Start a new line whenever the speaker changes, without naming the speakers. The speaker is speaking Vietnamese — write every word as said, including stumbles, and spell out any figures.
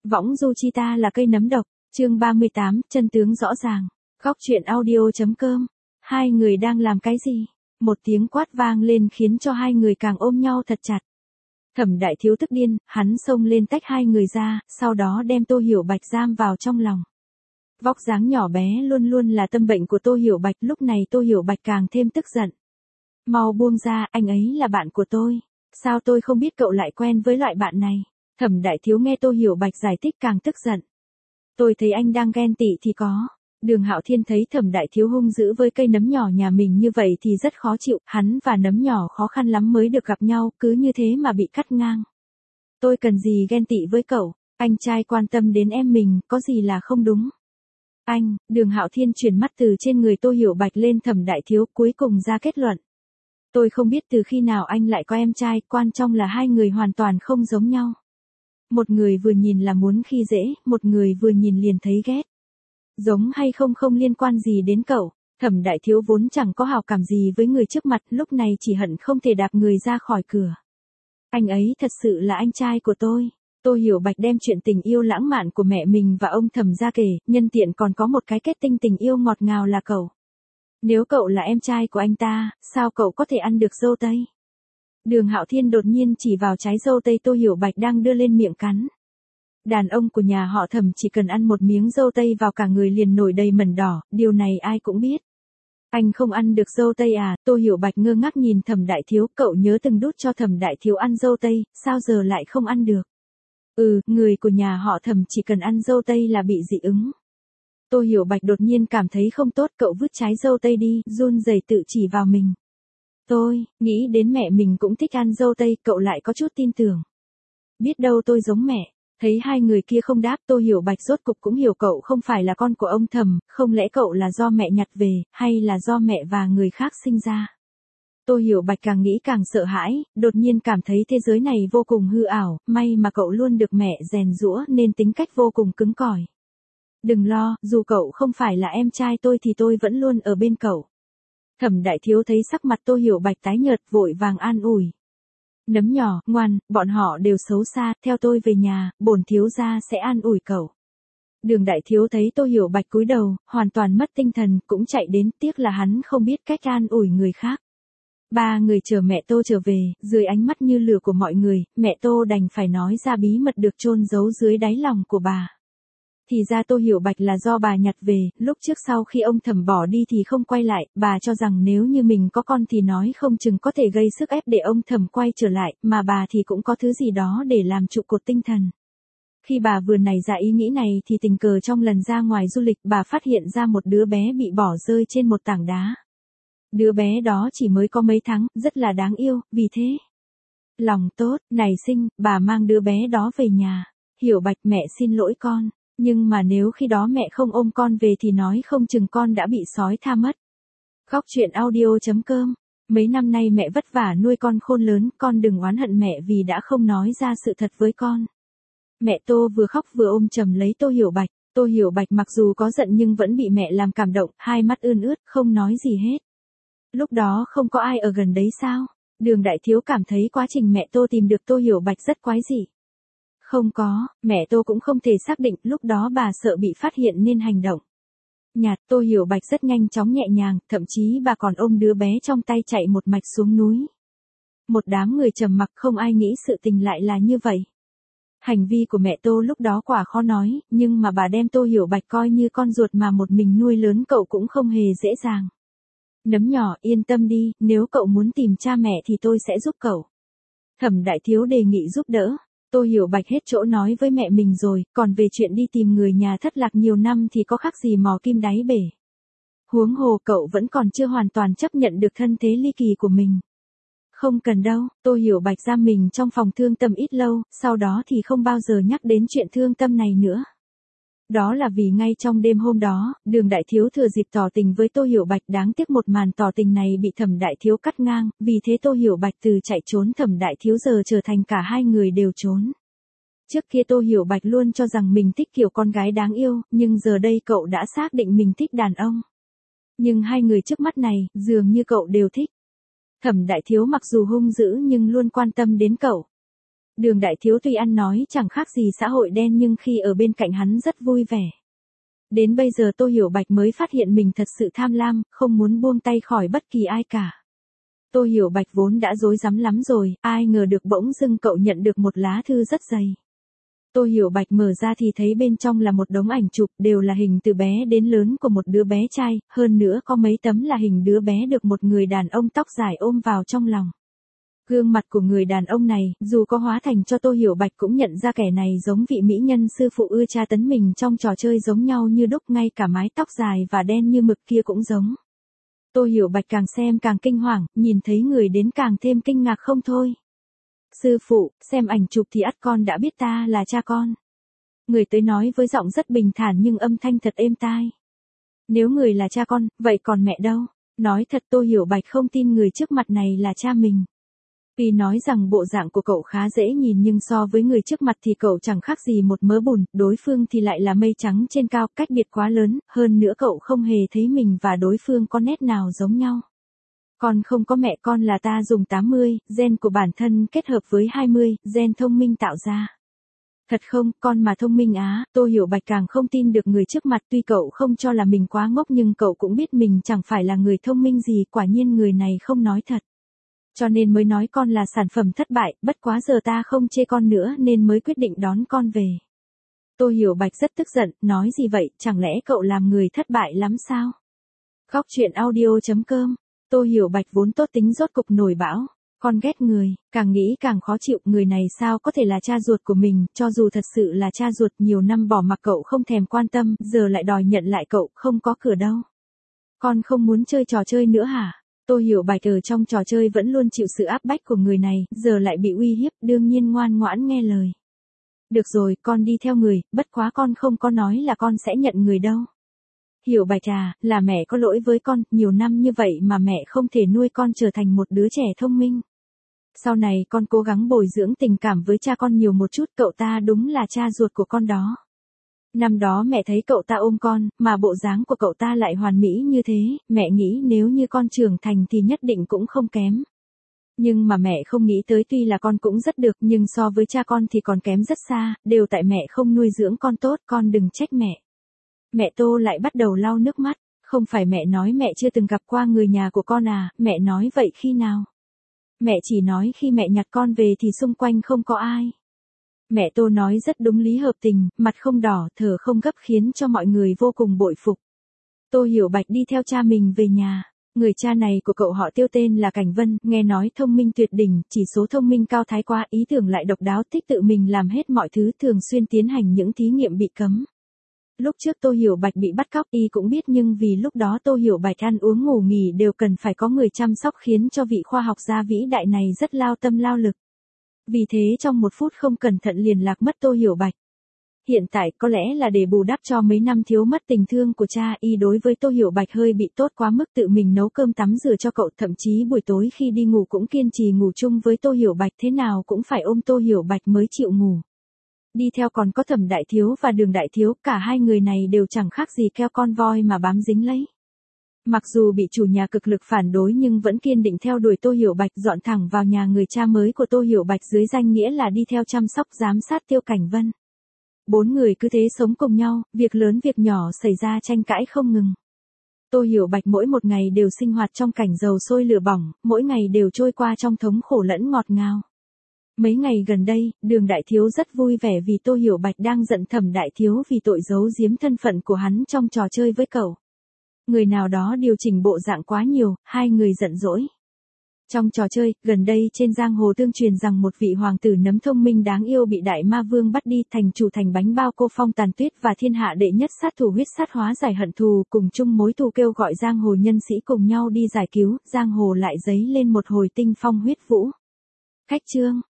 Võng du chi ta là cây nấm độc, chương ba mươi tám, chân tướng rõ ràng. Góc truyện audio.com. Hai người đang làm cái gì? Một tiếng quát vang lên khiến cho hai người càng ôm nhau thật chặt. Thẩm Đại Thiếu tức điên, hắn xông lên tách hai người ra, sau đó đem Tô Hiểu Bạch giam vào trong lòng. Vóc dáng nhỏ bé luôn luôn là tâm bệnh của Tô Hiểu Bạch, lúc này Tô Hiểu Bạch càng thêm tức giận. Mau buông ra, anh ấy là bạn của tôi. Sao tôi không biết cậu lại quen với loại bạn này? Thẩm Đại Thiếu nghe Tô Hiểu Bạch giải thích càng tức giận. Tôi thấy anh đang ghen tị thì có. Đường Hạo Thiên thấy Thẩm Đại Thiếu hung dữ với cây nấm nhỏ nhà mình như vậy thì rất khó chịu, hắn và nấm nhỏ khó khăn lắm mới được gặp nhau, cứ như thế mà bị cắt ngang. Tôi cần gì ghen tị với cậu, anh trai quan tâm đến em mình, có gì là không đúng. Anh, Đường Hạo Thiên chuyển mắt từ trên người Tô Hiểu Bạch lên Thẩm Đại Thiếu, cuối cùng ra kết luận. Tôi không biết từ khi nào anh lại có em trai, quan trọng là hai người hoàn toàn không giống nhau. Một người vừa nhìn là muốn khi dễ, một người vừa nhìn liền thấy ghét. Giống hay không không liên quan gì đến cậu. Thẩm Đại Thiếu vốn chẳng có hảo cảm gì với người trước mặt, lúc này chỉ hận không thể đạp người ra khỏi cửa. Anh ấy thật sự là anh trai của tôi. Tô Hiểu Bạch đem chuyện tình yêu lãng mạn của mẹ mình và ông Thẩm ra kể, nhân tiện còn có một cái kết tinh tình yêu ngọt ngào là cậu. Nếu cậu là em trai của anh ta, sao cậu có thể ăn được dâu tây? Đường Hạo Thiên đột nhiên chỉ vào trái dâu tây Tô Hiểu Bạch đang đưa lên miệng cắn. Đàn ông của nhà họ Thẩm chỉ cần ăn một miếng dâu tây vào cả người liền nổi đầy mẩn đỏ, điều này ai cũng biết. Anh không ăn được dâu tây à? Tô Hiểu Bạch ngơ ngác nhìn Thẩm Đại Thiếu, cậu nhớ từng đút cho Thẩm Đại Thiếu ăn dâu tây, sao giờ lại không ăn được? Ừ, người của nhà họ Thẩm chỉ cần ăn dâu tây là bị dị ứng. Tô Hiểu Bạch đột nhiên cảm thấy không tốt, cậu vứt trái dâu tây đi, run rẩy tự chỉ vào mình. Tôi, nghĩ đến mẹ mình cũng thích ăn dâu tây, cậu lại có chút tin tưởng. Biết đâu tôi giống mẹ. Thấy hai người kia không đáp, Tô Hiểu Bạch rốt cục cũng hiểu cậu không phải là con của ông Thẩm, không lẽ cậu là do mẹ nhặt về, hay là do mẹ và người khác sinh ra. Tô Hiểu Bạch càng nghĩ càng sợ hãi, đột nhiên cảm thấy thế giới này vô cùng hư ảo, may mà cậu luôn được mẹ rèn giũa nên tính cách vô cùng cứng cỏi. Đừng lo, dù cậu không phải là em trai tôi thì tôi vẫn luôn ở bên cậu. Thẩm Đại Thiếu thấy sắc mặt Tô Hiểu Bạch tái nhợt vội vàng an ủi. Nấm nhỏ, ngoan, bọn họ đều xấu xa, theo tôi về nhà, bổn thiếu gia sẽ an ủi cậu. Đường Đại Thiếu thấy Tô Hiểu Bạch cúi đầu, hoàn toàn mất tinh thần, cũng chạy đến, tiếc là hắn không biết cách an ủi người khác. Ba người chờ mẹ Tô trở về, dưới ánh mắt như lửa của mọi người, mẹ Tô đành phải nói ra bí mật được chôn giấu dưới đáy lòng của bà. Thì ra Tô Hiểu Bạch là do bà nhặt về, lúc trước sau khi ông Thẩm bỏ đi thì không quay lại, bà cho rằng nếu như mình có con thì nói không chừng có thể gây sức ép để ông Thẩm quay trở lại, mà bà thì cũng có thứ gì đó để làm trụ cột tinh thần. Khi bà vừa nảy ra ý nghĩ này thì tình cờ trong lần ra ngoài du lịch bà phát hiện ra một đứa bé bị bỏ rơi trên một tảng đá. Đứa bé đó chỉ mới có mấy tháng, rất là đáng yêu, vì thế. Lòng tốt, nảy sinh, bà mang đứa bé đó về nhà. Hiểu Bạch, mẹ xin lỗi con. Nhưng mà nếu khi đó mẹ không ôm con về thì nói không chừng con đã bị sói tha mất. Góc truyện audio.com. Mấy năm nay mẹ vất vả nuôi con khôn lớn, con đừng oán hận mẹ vì đã không nói ra sự thật với con. Mẹ Tô vừa khóc vừa ôm chầm lấy Tô Hiểu Bạch. Tô Hiểu Bạch mặc dù có giận nhưng vẫn bị mẹ làm cảm động, hai mắt ươn ướt, không nói gì hết. Lúc đó không có ai ở gần đấy sao? Đường Đại Thiếu cảm thấy quá trình mẹ Tô tìm được Tô Hiểu Bạch rất quái dị. Không có, mẹ Tô cũng không thể xác định, lúc đó bà sợ bị phát hiện nên hành động. Nhạt, Tô Hiểu Bạch rất nhanh chóng nhẹ nhàng, thậm chí bà còn ôm đứa bé trong tay chạy một mạch xuống núi. Một đám người trầm mặc, không ai nghĩ sự tình lại là như vậy. Hành vi của mẹ Tô lúc đó quả khó nói, nhưng mà bà đem Tô Hiểu Bạch coi như con ruột mà một mình nuôi lớn cậu cũng không hề dễ dàng. Nấm nhỏ, yên tâm đi, nếu cậu muốn tìm cha mẹ thì tôi sẽ giúp cậu. Thẩm Đại Thiếu đề nghị giúp đỡ. Tô Hiểu Bạch hết chỗ nói với mẹ mình rồi, còn về chuyện đi tìm người nhà thất lạc nhiều năm thì có khác gì mò kim đáy bể. Huống hồ cậu vẫn còn chưa hoàn toàn chấp nhận được thân thế ly kỳ của mình. Không cần đâu, Tô Hiểu Bạch giam mình trong phòng thương tâm ít lâu, sau đó thì không bao giờ nhắc đến chuyện thương tâm này nữa. Đó là vì ngay trong đêm hôm đó, Đường Đại Thiếu thừa dịp tỏ tình với Tô Hiểu Bạch, đáng tiếc một màn tỏ tình này bị Thẩm Đại Thiếu cắt ngang, vì thế Tô Hiểu Bạch từ chạy trốn Thẩm Đại Thiếu giờ trở thành cả hai người đều trốn. Trước kia Tô Hiểu Bạch luôn cho rằng mình thích kiểu con gái đáng yêu, nhưng giờ đây cậu đã xác định mình thích đàn ông. Nhưng hai người trước mắt này, dường như cậu đều thích. Thẩm Đại Thiếu mặc dù hung dữ nhưng luôn quan tâm đến cậu. Đường đại thiếu tuy ăn nói chẳng khác gì xã hội đen nhưng khi ở bên cạnh hắn rất vui vẻ. Đến bây giờ Tô Hiểu Bạch mới phát hiện mình thật sự tham lam, không muốn buông tay khỏi bất kỳ ai cả. Tô Hiểu Bạch vốn đã rối rắm lắm rồi, ai ngờ được bỗng dưng cậu nhận được một lá thư rất dày. Tô Hiểu Bạch mở ra thì thấy bên trong là một đống ảnh chụp, đều là hình từ bé đến lớn của một đứa bé trai, hơn nữa có mấy tấm là hình đứa bé được một người đàn ông tóc dài ôm vào trong lòng. Gương mặt của người đàn ông này, dù có hóa thành cho Tô Hiểu Bạch cũng nhận ra kẻ này giống vị mỹ nhân sư phụ ưa tra tấn mình trong trò chơi giống nhau như đúc, ngay cả mái tóc dài và đen như mực kia cũng giống. Tô Hiểu Bạch càng xem càng kinh hoàng, nhìn thấy người đến càng thêm kinh ngạc không thôi. Sư phụ, xem ảnh chụp thì ắt con đã biết ta là cha con. Người tới nói với giọng rất bình thản nhưng âm thanh thật êm tai. Nếu người là cha con, vậy còn mẹ đâu? Nói thật Tô Hiểu Bạch không tin người trước mặt này là cha mình. Vì nói rằng bộ dạng của cậu khá dễ nhìn nhưng so với người trước mặt thì cậu chẳng khác gì một mớ bùn, đối phương thì lại là mây trắng trên cao, cách biệt quá lớn, hơn nữa cậu không hề thấy mình và đối phương có nét nào giống nhau. Con không có mẹ, con là ta dùng tám mươi, gen của bản thân kết hợp với hai mươi, gen thông minh tạo ra. Thật không, con mà thông minh á? Tô Hiểu Bạch càng không tin được người trước mặt, tuy cậu không cho là mình quá ngốc nhưng cậu cũng biết mình chẳng phải là người thông minh gì, quả nhiên người này không nói thật. Cho nên mới nói con là sản phẩm thất bại, bất quá giờ ta không chê con nữa nên mới quyết định đón con về. Tô Hiểu Bạch rất tức giận, nói gì vậy, chẳng lẽ cậu làm người thất bại lắm sao? Góc truyện audio chấm com. Tô Hiểu Bạch vốn tốt tính rốt cục nổi bão. Con ghét người, càng nghĩ càng khó chịu, người này sao có thể là cha ruột của mình, cho dù thật sự là cha ruột nhiều năm bỏ mặc cậu không thèm quan tâm, giờ lại đòi nhận lại cậu, không có cửa đâu. Con không muốn chơi trò chơi nữa hả? Tô Hiểu Bạch ở trong trò chơi vẫn luôn chịu sự áp bách của người này, giờ lại bị uy hiếp, đương nhiên ngoan ngoãn nghe lời. Được rồi, con đi theo người, bất quá con không có nói là con sẽ nhận người đâu. Hiểu Bạch à, là mẹ có lỗi với con, nhiều năm như vậy mà mẹ không thể nuôi con trở thành một đứa trẻ thông minh. Sau này con cố gắng bồi dưỡng tình cảm với cha con nhiều một chút, cậu ta đúng là cha ruột của con đó. Năm đó mẹ thấy cậu ta ôm con, mà bộ dáng của cậu ta lại hoàn mỹ như thế, mẹ nghĩ nếu như con trưởng thành thì nhất định cũng không kém. Nhưng mà mẹ không nghĩ tới tuy là con cũng rất được nhưng so với cha con thì còn kém rất xa, đều tại mẹ không nuôi dưỡng con tốt, con đừng trách mẹ. Mẹ Tô lại bắt đầu lau nước mắt, không phải mẹ nói mẹ chưa từng gặp qua người nhà của con à, mẹ nói vậy khi nào? Mẹ chỉ nói khi mẹ nhặt con về thì xung quanh không có ai. Mẹ Tô nói rất đúng lý hợp tình, mặt không đỏ, thở không gấp khiến cho mọi người vô cùng bội phục. Tô Hiểu Bạch đi theo cha mình về nhà. Người cha này của cậu họ Tiêu tên là Cảnh Vân, nghe nói thông minh tuyệt đỉnh, chỉ số thông minh cao thái quá, ý tưởng lại độc đáo, thích tự mình làm hết mọi thứ, thường xuyên tiến hành những thí nghiệm bị cấm. Lúc trước Tô Hiểu Bạch bị bắt cóc y cũng biết nhưng vì lúc đó Tô Hiểu Bạch ăn uống ngủ nghỉ đều cần phải có người chăm sóc khiến cho vị khoa học gia vĩ đại này rất lao tâm lao lực. Vì thế trong một phút không cẩn thận liền lạc mất Tô Hiểu Bạch. Hiện tại có lẽ là để bù đắp cho mấy năm thiếu mất tình thương của cha, y đối với Tô Hiểu Bạch hơi bị tốt quá mức, tự mình nấu cơm tắm rửa cho cậu, thậm chí buổi tối khi đi ngủ cũng kiên trì ngủ chung với Tô Hiểu Bạch, thế nào cũng phải ôm Tô Hiểu Bạch mới chịu ngủ. Đi theo còn có Thẩm Đại Thiếu và Đường Đại Thiếu, cả hai người này đều chẳng khác gì keo con voi mà bám dính lấy. Mặc dù bị chủ nhà cực lực phản đối nhưng vẫn kiên định theo đuổi Tô Hiểu Bạch, dọn thẳng vào nhà người cha mới của Tô Hiểu Bạch dưới danh nghĩa là đi theo chăm sóc giám sát Tiêu Cảnh Vân. Bốn người cứ thế sống cùng nhau, việc lớn việc nhỏ xảy ra tranh cãi không ngừng. Tô Hiểu Bạch mỗi một ngày đều sinh hoạt trong cảnh dầu sôi lửa bỏng, mỗi ngày đều trôi qua trong thống khổ lẫn ngọt ngào. Mấy ngày gần đây, Đường Đại Thiếu rất vui vẻ vì Tô Hiểu Bạch đang giận Thẩm Đại Thiếu vì tội giấu giếm thân phận của hắn trong trò chơi với cậu. Người nào đó điều chỉnh bộ dạng quá nhiều, hai người giận dỗi. Trong trò chơi, gần đây trên giang hồ tương truyền rằng một vị hoàng tử nấm thông minh đáng yêu bị đại ma vương bắt đi, thành chủ thành bánh bao cô Phong Tàn Tuyết và thiên hạ đệ nhất sát thủ huyết sát hóa giải hận thù, cùng chung mối thù, kêu gọi giang hồ nhân sĩ cùng nhau đi giải cứu, giang hồ lại dấy lên một hồi tinh phong huyết vũ. Khách chương